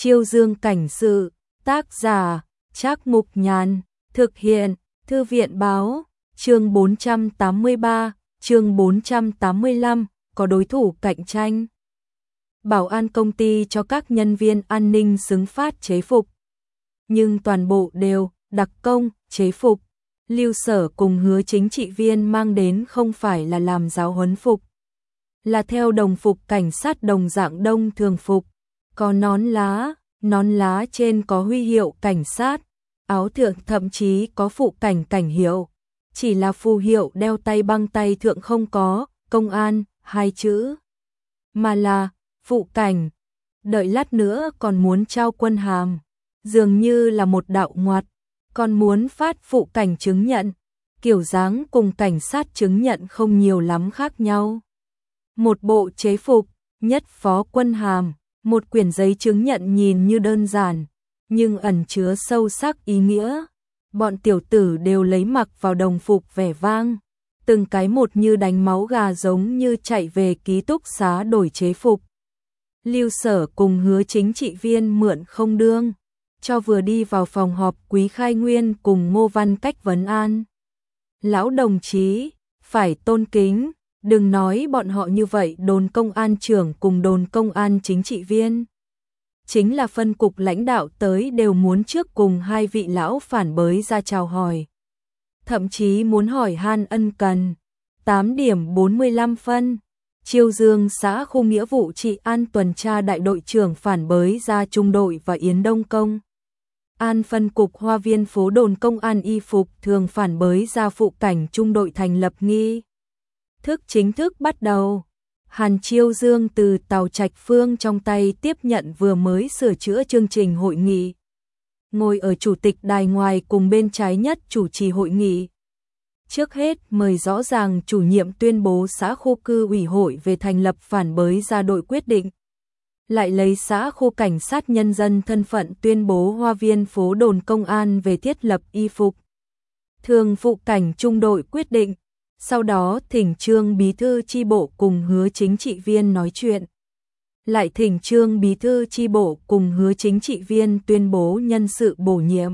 Chiêu Dương cảnh sự, tác giả, Trác Mục Nhàn, thực hiện, Thư viện báo, chương 483, chương 485, có đối thủ cạnh tranh. Bảo an công ty cho các nhân viên an ninh xứng phát chế phục. Nhưng toàn bộ đều đặc công, chế phục. Lưu Sở cùng Hứa chính trị viên mang đến không phải là làm giáo huấn phục, là theo đồng phục cảnh sát đồng dạng đông thường phục, có nón lá trên có huy hiệu cảnh sát, áo thượng thậm chí có phụ cảnh cảnh hiệu, chỉ là phù hiệu đeo tay băng tay thượng không có công an hai chữ, mà là phụ cảnh. Đợi lát nữa còn muốn trao quân hàm, dường như là một đạo ngoặt, còn muốn phát phụ cảnh chứng nhận, kiểu dáng cùng cảnh sát chứng nhận không nhiều lắm khác nhau. Một bộ chế phục, nhất phó quân hàm, một quyển giấy chứng nhận nhìn như đơn giản, nhưng ẩn chứa sâu sắc ý nghĩa. Bọn tiểu tử đều lấy mặc vào đồng phục vẻ vang, từng cái một như đánh máu gà giống như chạy về ký túc xá đổi chế phục. Lưu Sở cùng Hứa chính trị viên mượn không đương, cho vừa đi vào phòng họp Quý Khai Nguyên cùng Ngô Văn Cách vấn an. Lão đồng chí, phải tôn kính, đừng nói bọn họ như vậy, đồn công an trưởng cùng đồn công an chính trị viên. Chính là phân cục lãnh đạo tới đều muốn trước cùng hai vị lão phản bới ra chào hỏi. Thậm chí muốn hỏi han ân cần. 8 điểm 45 phân. Chiêu Dương xã khu nghĩa vụ trị an tuần tra đại đội trưởng phản bới ra trung đội và Yến Đông Công an phân cục Hoa Viên phố đồn công an y phục thường phản bới ra phụ cảnh trung đội thành lập nghi thức chính thức bắt đầu. Hàn Chiêu Dương từ Tào Trạch Phương trong tay tiếp nhận vừa mới sửa chữa chương trình hội nghị. Ngồi ở chủ tịch đài ngoài cùng bên trái nhất chủ trì hội nghị. Trước hết mời rõ ràng chủ nhiệm tuyên bố xã khu cư ủy hội về thành lập phản bới ra đội quyết định. Lại lấy xã khu cảnh sát nhân dân thân phận tuyên bố Hoa Viên phố đồn công an về thiết lập y phục thường phụ cảnh trung đội quyết định. Sau đó thỉnh Trương bí thư chi bộ cùng Hứa chính trị viên nói chuyện. Lại thỉnh Trương bí thư chi bộ cùng Hứa chính trị viên tuyên bố nhân sự bổ nhiệm.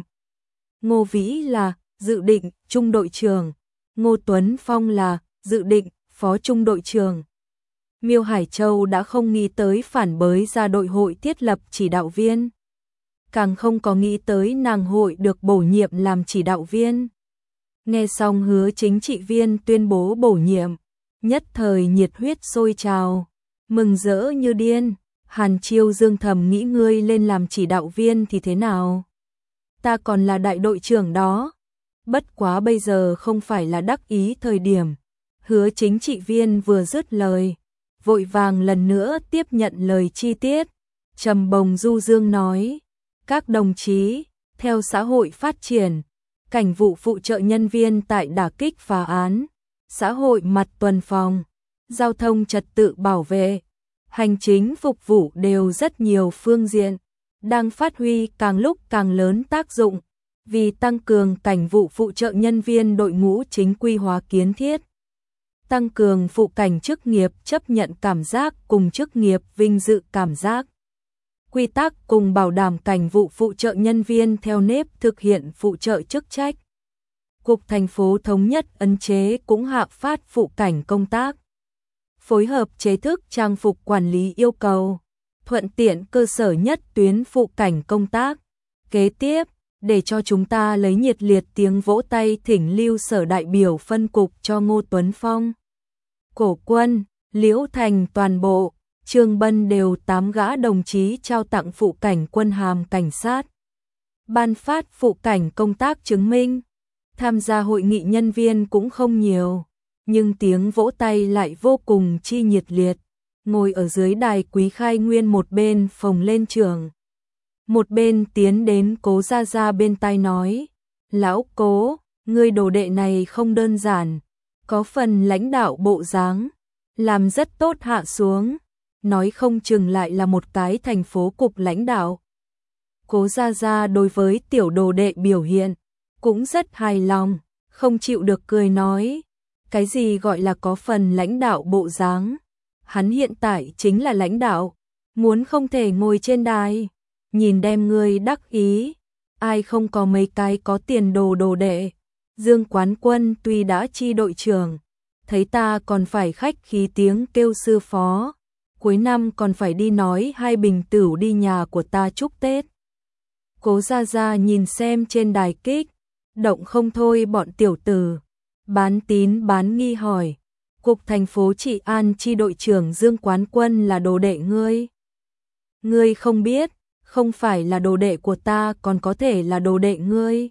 Ngô Vĩ là dự định trung đội trưởng, Ngô Tuấn Phong là dự định phó trung đội trưởng. Miêu Hải Châu đã không nghĩ tới phản bới ra đội hội thiết lập chỉ đạo viên, càng không có nghĩ tới nàng hội được bổ nhiệm làm chỉ đạo viên. Nghe xong Hứa chính trị viên tuyên bố bổ nhiệm, nhất thời nhiệt huyết sôi trào, mừng rỡ như điên. Hàn Chiêu Dương thầm nghĩ ngươi lên làm chỉ đạo viên thì thế nào? Ta còn là đại đội trưởng đó. Bất quá bây giờ không phải là đắc ý thời điểm. Hứa chính trị viên vừa dứt lời, vội vàng lần nữa tiếp nhận lời chi tiết. Trầm bồng du dương nói, các đồng chí, theo xã hội phát triển, cảnh vụ phụ trợ nhân viên tại đả kích phá án, xã hội mặt tuần phòng, giao thông trật tự bảo vệ, hành chính phục vụ đều rất nhiều phương diện, đang phát huy càng lúc càng lớn tác dụng, vì tăng cường cảnh vụ phụ trợ nhân viên đội ngũ chính quy hóa kiến thiết, tăng cường phụ cảnh chức nghiệp chấp nhận cảm giác cùng chức nghiệp vinh dự cảm giác. Quy tắc cùng bảo đảm cảnh vụ phụ trợ nhân viên theo nếp thực hiện phụ trợ chức trách. Cục thành phố thống nhất ấn chế cũng hạ phát phụ cảnh công tác. Phối hợp chế thức trang phục quản lý yêu cầu, thuận tiện cơ sở nhất tuyến phụ cảnh công tác. Kế tiếp, để cho chúng ta lấy nhiệt liệt tiếng vỗ tay thỉnh Lưu Sở đại biểu phân cục cho Ngô Tuấn Phong, Cổ Quân, Liễu Thành toàn bộ. Trương Bân đều 8 gã đồng chí trao tặng phụ cảnh quân hàm cảnh sát. Ban phát phụ cảnh công tác chứng minh. Tham gia hội nghị nhân viên cũng không nhiều, nhưng tiếng vỗ tay lại vô cùng chi nhiệt liệt. Ngồi ở dưới đài Quý Khai Nguyên một bên phồng lên trường, một bên tiến đến Cố Gia Gia bên tai nói, lão Cố, ngươi đồ đệ này không đơn giản, có phần lãnh đạo bộ dáng, làm rất tốt hạ xuống. Nói không chừng lại là một cái thành phố cục lãnh đạo. Cố Gia Gia đối với tiểu đồ đệ biểu hiện cũng rất hài lòng, không chịu được cười nói, cái gì gọi là có phần lãnh đạo bộ dáng? Hắn hiện tại chính là lãnh đạo, muốn không thể ngồi trên đài. nhìn đem ngươi đắc ý, ai không có mấy cái có tiền đồ đệ. Dương Quán Quân tuy đã chi đội trưởng, thấy ta còn phải khách khí tiếng kêu sư phó, cuối năm còn phải đi nói 2 bình tửu đi nhà của ta chúc Tết. Cố Gia Gia nhìn xem trên đài kích, động không thôi bọn tiểu tử, bán tín bán nghi hỏi, Cục thành phố Trị An chi đội trưởng Dương Quán Quân là đồ đệ ngươi. Ngươi không biết, không phải là đồ đệ của ta còn có thể là đồ đệ ngươi.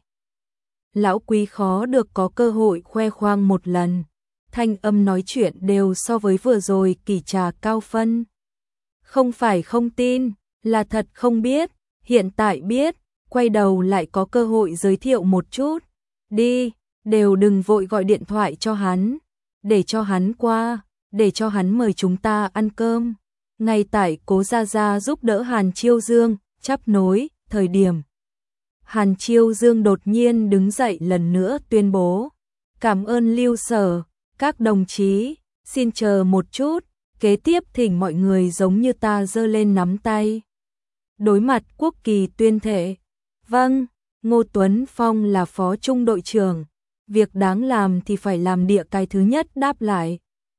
Lão Quý khó được có cơ hội khoe khoang một lần, thanh âm nói chuyện đều so với vừa rồi kỳ trà cao phân. Không phải không tin, là thật không biết, hiện tại biết, quay đầu lại có cơ hội giới thiệu một chút. Đi, đều đừng vội gọi điện thoại cho hắn, để cho hắn qua, để cho hắn mời chúng ta ăn cơm. Ngay tại Cố Gia Gia giúp đỡ Hàn Chiêu Dương chắp nối thời điểm, Hàn Chiêu Dương đột nhiên đứng dậy lần nữa tuyên bố, cảm ơn Lưu Sở, các đồng chí, xin chờ một chút, kế tiếp thỉnh mọi người giống như ta giơ lên nắm tay. Đối mặt quốc kỳ tuyên thệ, vâng, Ngô Tuấn Phong là phó trung đội trưởng, việc đáng làm thì phải làm địa cái thứ nhất đáp lại.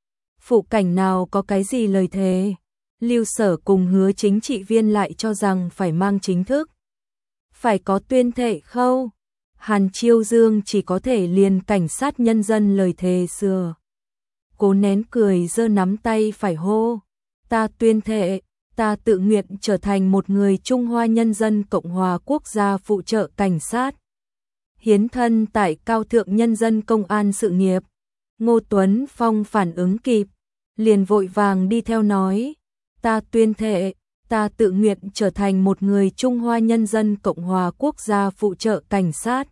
Phụ cảnh nào có cái gì lời thề, Lưu Sở cùng Hứa chính trị viên lại cho rằng phải mang chính thức. Phải có tuyên thệ khâu, Hàn Chiêu Dương chỉ có thể liền cảnh sát nhân dân lời thề xưa. Cố nén cười giơ nắm tay phải hô, ta tuyên thệ, ta tự nguyện trở thành một người Trung Hoa Nhân dân Cộng hòa Quốc gia phụ trợ cảnh sát. Hiến thân tại cao thượng nhân dân công an sự nghiệp. Ngô Tuấn Phong phản ứng kịp, liền vội vàng đi theo nói, ta tuyên thệ, ta tự nguyện trở thành một người Trung Hoa Nhân dân Cộng hòa Quốc gia phụ trợ cảnh sát.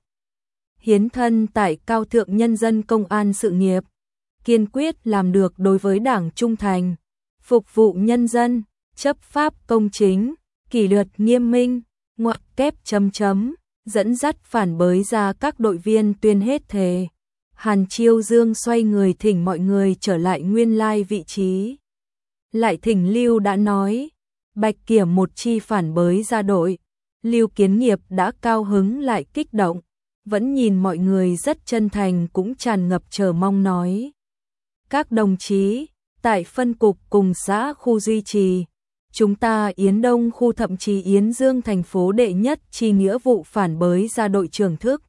Hiến thân tại cao thượng nhân dân công an sự nghiệp, kiên quyết làm được đối với Đảng trung thành, phục vụ nhân dân, chấp pháp công chính, kỷ luật nghiêm minh, ngoặc kép chấm chấm, dẫn dắt phản bới ra các đội viên tuyên hết thề. Hàn Chiêu Dương xoay người thỉnh mọi người trở lại nguyên lai vị trí. Lại thỉnh Lưu đã nói, Bạch Kiểm một chi phản bới ra đội. Lưu Kiến Nghiệp đã cao hứng lại kích động, vẫn nhìn mọi người rất chân thành cũng tràn ngập chờ mong nói. Các đồng chí, tại phân cục cùng xã khu duy trì, chúng ta Yến Đông khu thậm chí Yến Dương thành phố đệ nhất chi nghĩa vụ phản bới ra đội trưởng thức.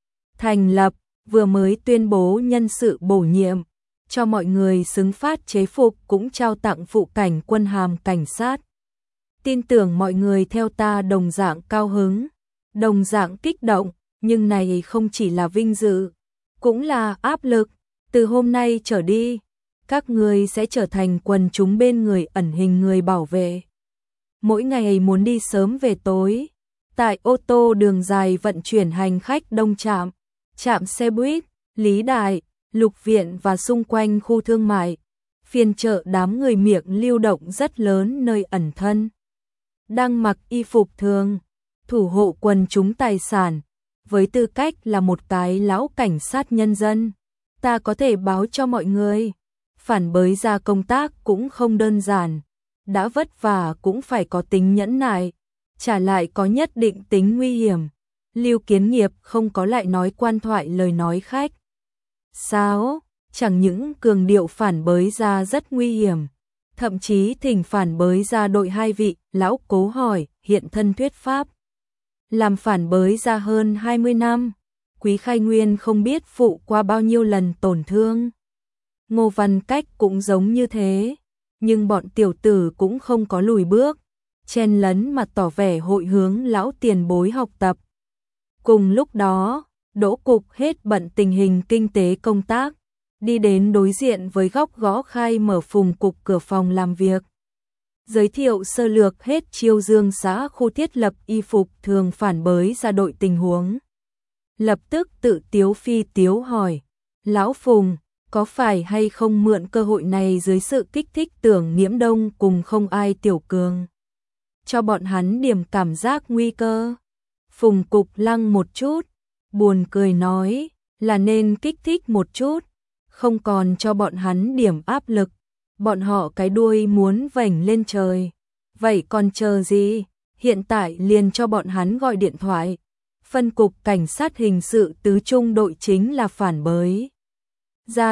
Thành lập, vừa mới tuyên bố nhân sự bổ nhiệm, cho mọi người xứng phát chế phục cũng trao tặng phụ cảnh quân hàm cảnh sát. Tin tưởng mọi người theo ta đồng dạng cao hứng, đồng dạng kích động, nhưng này không chỉ là vinh dự, cũng là áp lực. Từ hôm nay trở đi, các người sẽ trở thành quần chúng bên người ẩn hình người bảo vệ. Mỗi ngày muốn đi sớm về tối, tại ô tô đường dài vận chuyển hành khách đông trạm, trạm xe buýt, Lý Đại, Lục Viện và xung quanh khu thương mại, phiên chợ đám người miệng lưu động rất lớn nơi ẩn thân. Đang mặc y phục thường, thủ hộ quần chúng tài sản, với tư cách là một cái lão cảnh sát nhân dân, ta có thể báo cho mọi người, phản bới ra công tác cũng không đơn giản, đã vất vả cũng phải có tính nhẫn nại, trả lại có nhất định tính nguy hiểm. Lưu Kiến Nghiệp không có lại nói quan thoại lời nói khách. Sao? Chẳng những cường điệu phản bới ra rất nguy hiểm, thậm chí thỉnh phản bới ra đội 2 vị, lão Cố hỏi, hiện thân thuyết pháp. Làm phản bới ra hơn 20 năm, Quý Khai Nguyên không biết phụ qua bao nhiêu lần tổn thương. Ngô Văn Cách cũng giống như thế, nhưng bọn tiểu tử cũng không có lùi bước, chen lấn mà tỏ vẻ hội hướng lão tiền bối học tập. Cùng lúc đó, Đỗ Cục hết bận tình hình kinh tế công tác, đi đến đối diện với góc gõ khai mở phùng cục cửa phòng làm việc. Giới thiệu sơ lược hết Chiêu Dương xã khu thiết lập y phục thường phản bới ra đội tình huống. Lập tức tự tiếu phi tiếu hỏi, lão Phùng, có phải hay không mượn cơ hội này dưới sự kích thích tưởng Nghiễm Đông cùng không ai tiểu cường, cho bọn hắn điểm cảm giác nguy cơ? Phùng Cục lăng một chút, buồn cười nói, là nên kích thích một chút, không còn cho bọn hắn điểm áp lực, bọn họ cái đuôi muốn vểnh lên trời, vậy còn chờ gì, hiện tại liền cho bọn hắn gọi điện thoại. Phân cục cảnh sát hình sự tứ trung đội chính là phản bới ra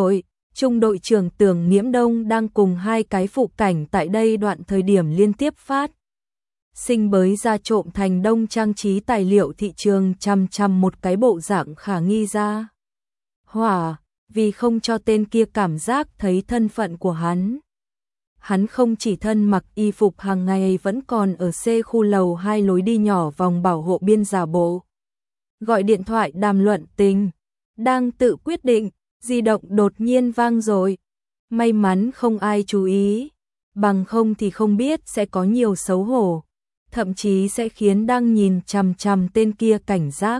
trung đội trưởng Tưởng Nghiễm Đông đang cùng hai cái phụ cảnh tại đây đoạn thời điểm liên tiếp phát sinh bới ra trộm thành đông trang trí tài liệu thị trường chằm một cái bộ dạng khả nghi ra hỏa, vì không cho tên kia cảm giác thấy thân phận của hắn. Hắn không chỉ thân mặc y phục hàng ngày vẫn còn ở C khu lầu 2 lối đi nhỏ vòng bảo hộ biên giả bộ. Gọi điện thoại đàm luận tình, đang tự quyết định, di động đột nhiên vang rồi. May mắn không ai chú ý, bằng không thì không biết sẽ có nhiều xấu hổ, thậm chí sẽ khiến đang nhìn chằm tên kia cảnh giác.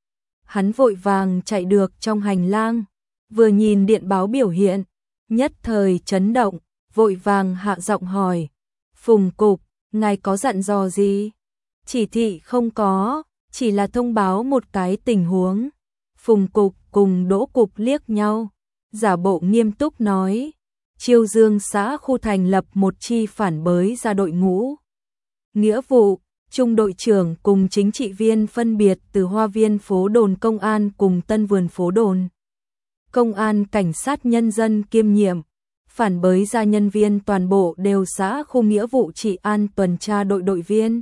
Hắn vội vàng chạy được trong hành lang, vừa nhìn điện báo biểu hiện, nhất thời chấn động, vội vàng hạ giọng hỏi, Phùng cục, ngài có dặn dò gì? Chỉ thị không có, chỉ là thông báo một cái tình huống. Phùng cục cùng Đỗ cục liếc nhau, giả bộ nghiêm túc nói, Chiêu Dương xã khu thành lập một chi phản bới ra đội ngũ. Nghĩa vụ, trung đội trưởng cùng chính trị viên phân biệt từ Hoa Viên phố đồn công an cùng Tân Vườn phố đồn công an cảnh sát nhân dân kiêm nhiệm. Phản bới ra nhân viên toàn bộ đều xã khu nghĩa vụ trị an tuần tra đội đội viên.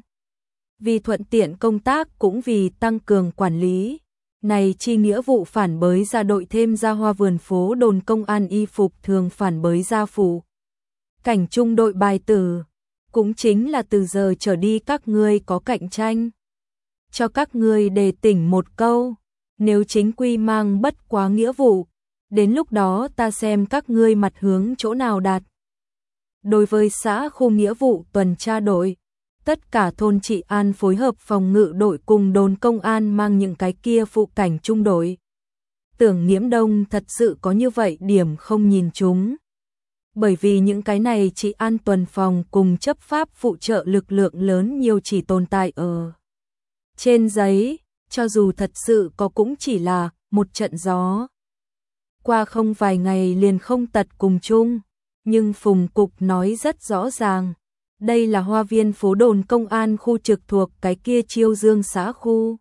Vì thuận tiện công tác cũng vì tăng cường quản lý, này chi nghĩa vụ phản bới ra đội thêm ra Hoa Vườn phố đồn công an y phục thường phản bới ra phủ cảnh trung đội bài tử, cũng chính là từ giờ trở đi các ngươi có cạnh tranh. Cho các ngươi đề tỉnh một câu, nếu chính quy mang bất quá nghĩa vụ, đến lúc đó ta xem các ngươi mặt hướng chỗ nào đạt. Đối với xã khu nghĩa vụ tuần tra đội, tất cả thôn trị an phối hợp phòng ngự đội cùng đồn công an mang những cái kia phụ cảnh trung đội. Tưởng Nghiễm Đông thật sự có như vậy điểm không nhìn chúng. Bởi vì những cái này trị an tuần phòng cùng chấp pháp phụ trợ lực lượng lớn nhiều chỉ tồn tại ở trên giấy, cho dù thật sự có cũng chỉ là một trận gió. Qua không vài ngày liền không tật cùng chung, nhưng Phùng cục nói rất rõ ràng, đây là Hoa Viên phố đồn công an khu trực thuộc cái kia Chiêu Dương xã khu.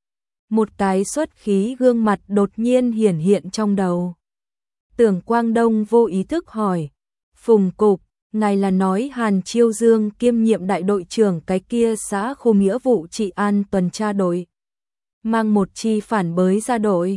Một cái xuất khí gương mặt đột nhiên hiển hiện trong đầu. Tưởng Quang Đông vô ý thức hỏi, Phùng cục, ngài là nói Hàn Chiêu Dương kiêm nhiệm đại đội trưởng cái kia xã khu nghĩa vụ trị an tuần tra đội, mang một chi phản bới ra đội.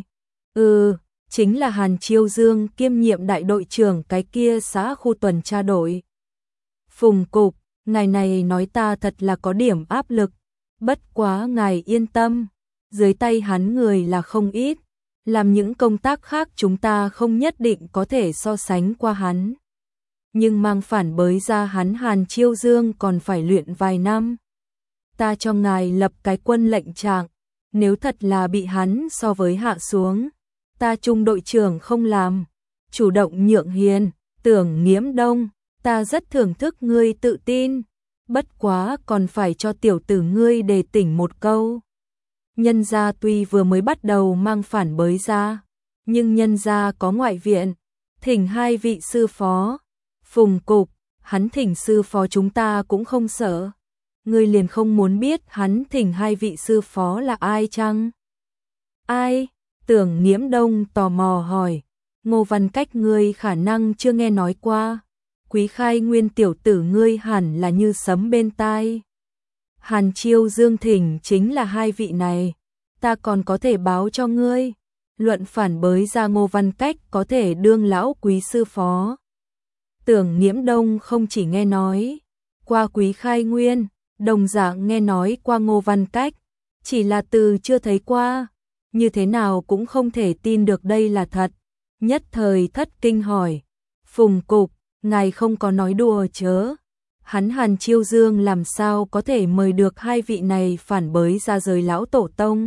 Chính là Hàn Chiêu Dương kiêm nhiệm đại đội trưởng cái kia xã khu tuần tra đội. Phùng cục, ngài này nói ta thật là có điểm áp lực, bất quá ngài yên tâm, dưới tay hắn người là không ít, làm những công tác khác chúng ta không nhất định có thể so sánh qua hắn. Nhưng mang phản bới ra hắn Hàn Chiêu Dương còn phải luyện vài năm. Ta cho ngài lập cái quân lệnh trạng, nếu thật là bị hắn so với hạ xuống, ta trung đội trưởng không làm, chủ động nhượng hiền. Tưởng Nghiễm Đông, ta rất thưởng thức ngươi tự tin, bất quá còn phải cho tiểu tử ngươi đề tỉnh một câu. Nhân gia tuy vừa mới bắt đầu mang phản bới ra, nhưng nhân gia có ngoại viện, thỉnh hai vị sư phó. Phùng cục, hắn thỉnh sư phó chúng ta cũng không sợ. Ngươi liền không muốn biết hắn thỉnh hai vị sư phó là ai chăng? Ai? Tưởng Nghiễm Đông tò mò hỏi. Ngô Văn Cách ngươi khả năng chưa nghe nói qua. Quý Khai Nguyên tiểu tử ngươi hẳn là như sấm bên tai. Hàn Chiêu Dương thỉnh chính là hai vị này. Ta còn có thể báo cho ngươi. Luận phản bới ra Ngô Văn Cách có thể đương lão quý sư phó. Tưởng Nghiễm Đông không chỉ nghe nói qua Quý Khai Nguyên, đồng dạng nghe nói qua Ngô Văn Cách, chỉ là từ chưa thấy qua, như thế nào cũng không thể tin được đây là thật. Nhất thời thất kinh hỏi, Phùng cục, ngài không có nói đùa chớ? Hắn Hàn Chiêu Dương làm sao có thể mời được hai vị này phản bới ra rời lão tổ tông?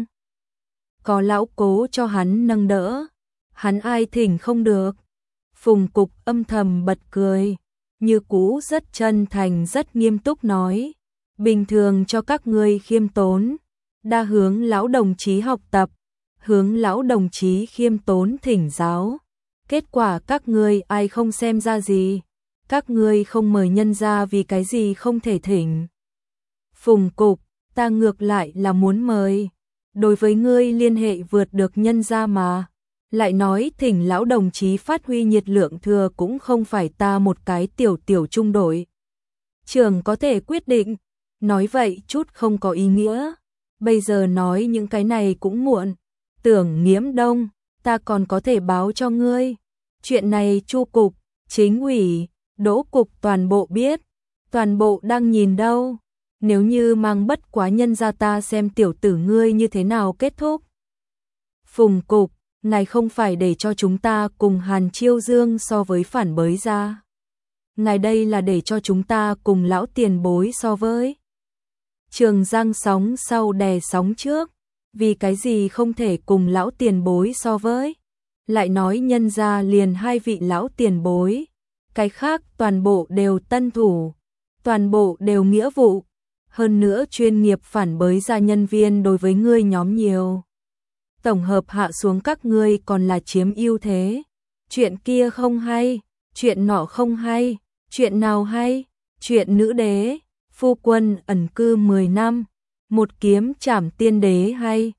Có lão cố cho hắn nâng đỡ, hắn ai thỉnh không được? Phùng cục âm thầm bật cười, như cũ rất chân thành rất nghiêm túc nói, bình thường cho các ngươi khiêm tốn, đa hướng lão đồng chí học tập, hướng lão đồng chí khiêm tốn thỉnh giáo. Kết quả các ngươi ai không xem ra gì, các ngươi không mời nhân ra vì cái gì không thể thỉnh. Phùng cục, ta ngược lại là muốn mời. Đối với ngươi liên hệ vượt được nhân gia mà. Lại nói thỉnh lão đồng chí phát huy nhiệt lượng thừa cũng không phải ta một cái tiểu trung đội. Trường có thể quyết định, nói vậy chút không có ý nghĩa. Bây giờ nói những cái này cũng muộn. Tưởng Nghiễm Đông, ta còn có thể báo cho ngươi. Chuyện này Chu cục, chính ủy, Đỗ cục toàn bộ biết. Toàn bộ đang nhìn đâu. Nếu như mang bất quá nhân ra ta xem tiểu tử ngươi như thế nào kết thúc. Phùng cục, ngài không phải để cho chúng ta cùng Hàn Chiêu Dương so với phản bới ra. Ngài đây là để cho chúng ta cùng lão tiền bối so với. Trường Giang sóng sau đè sóng trước. Vì cái gì không thể cùng lão tiền bối so với. Lại nói nhân ra liền hai vị lão tiền bối. Cái khác toàn bộ đều tân thủ. Toàn bộ đều nghĩa vụ. Hơn nữa chuyên nghiệp phản bới ra nhân viên đối với ngươi nhóm nhiều. Tổng hợp hạ xuống các ngươi còn là chiếm ưu thế. Chuyện kia không hay, chuyện nọ không hay, chuyện nào hay, chuyện nữ đế, phu quân ẩn cư 10 năm, một kiếm trảm tiên đế hay,